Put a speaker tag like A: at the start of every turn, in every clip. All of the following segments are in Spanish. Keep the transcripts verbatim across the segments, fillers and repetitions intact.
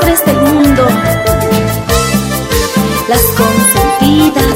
A: amores del mundo, las consentidas.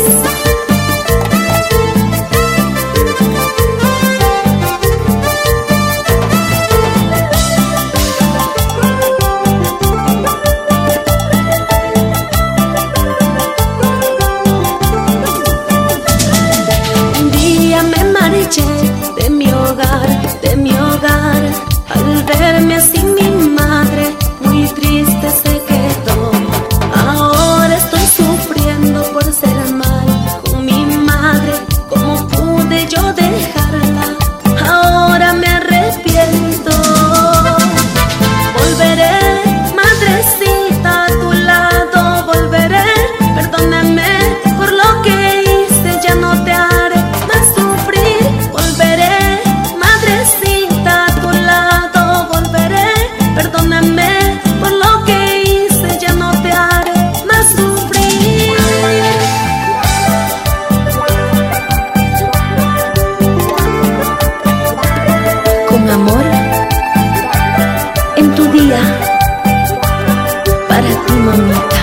B: Un día me marché de mi hogar, de mi hogar, al verme así mi madre muy triste se quedó. Ahora estoy sufriendo por ser mal con mi madre. ¿Cómo pude yo dejarla? Ahora me arrepiento. Volveré, madrecita, a tu lado volveré. Perdóname por lo que hice, ya no te haré más sufrir. Volveré, madrecita, a tu lado volveré. Perdóname por lo que hice, ya no te haré más sufrir.
A: Con amor, en tu día, para ti, mamita.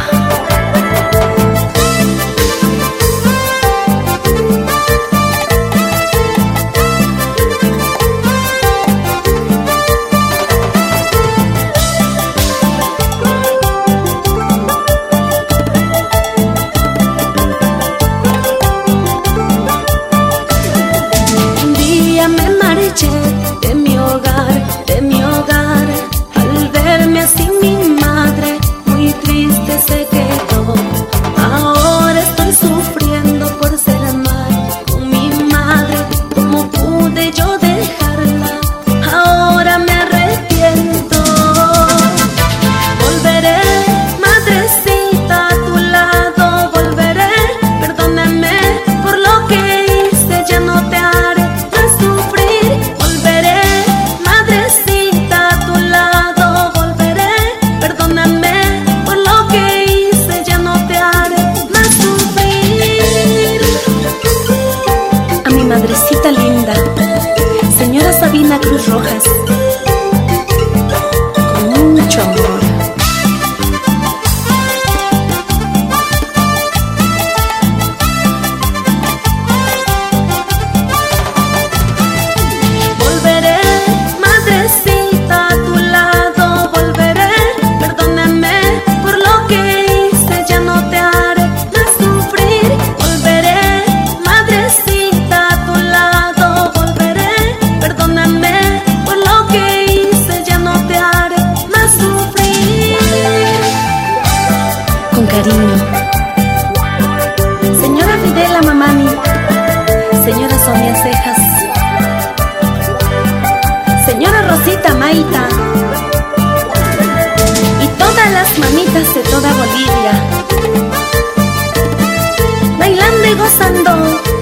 B: Un día me marché de mi hogar, de mi hogar, al verme así mi madre muy triste se quedó. Ahora estoy sufriendo por ser mal con mi madre. ¿Cómo pude yo dejarla? Ahora me arrepiento. Volveré, madrecita, a tu lado volveré. Perdóname por lo que hice, ya no te haré más sufrir. Volveré, madrecita, a tu lado volveré. Perdóname por lo que hice, ya no te haré más sufrir.
A: A mi madrecita linda, señora Sabina Cruz Rojas, con mucho amor.
B: Volveré, madrecita, a tu lado volveré. Perdóname por lo que hice, ya no te haré más sufrir. Volveré, madrecita, a tu lado volveré. Perdóname por lo que hice, ya no te haré más sufrir.
A: Con cariño, señora Fidela Mamani, señora Sonia Cejas,
B: Señora Rosita Maita y todas las mamitas de toda Bolivia, bailando y gozando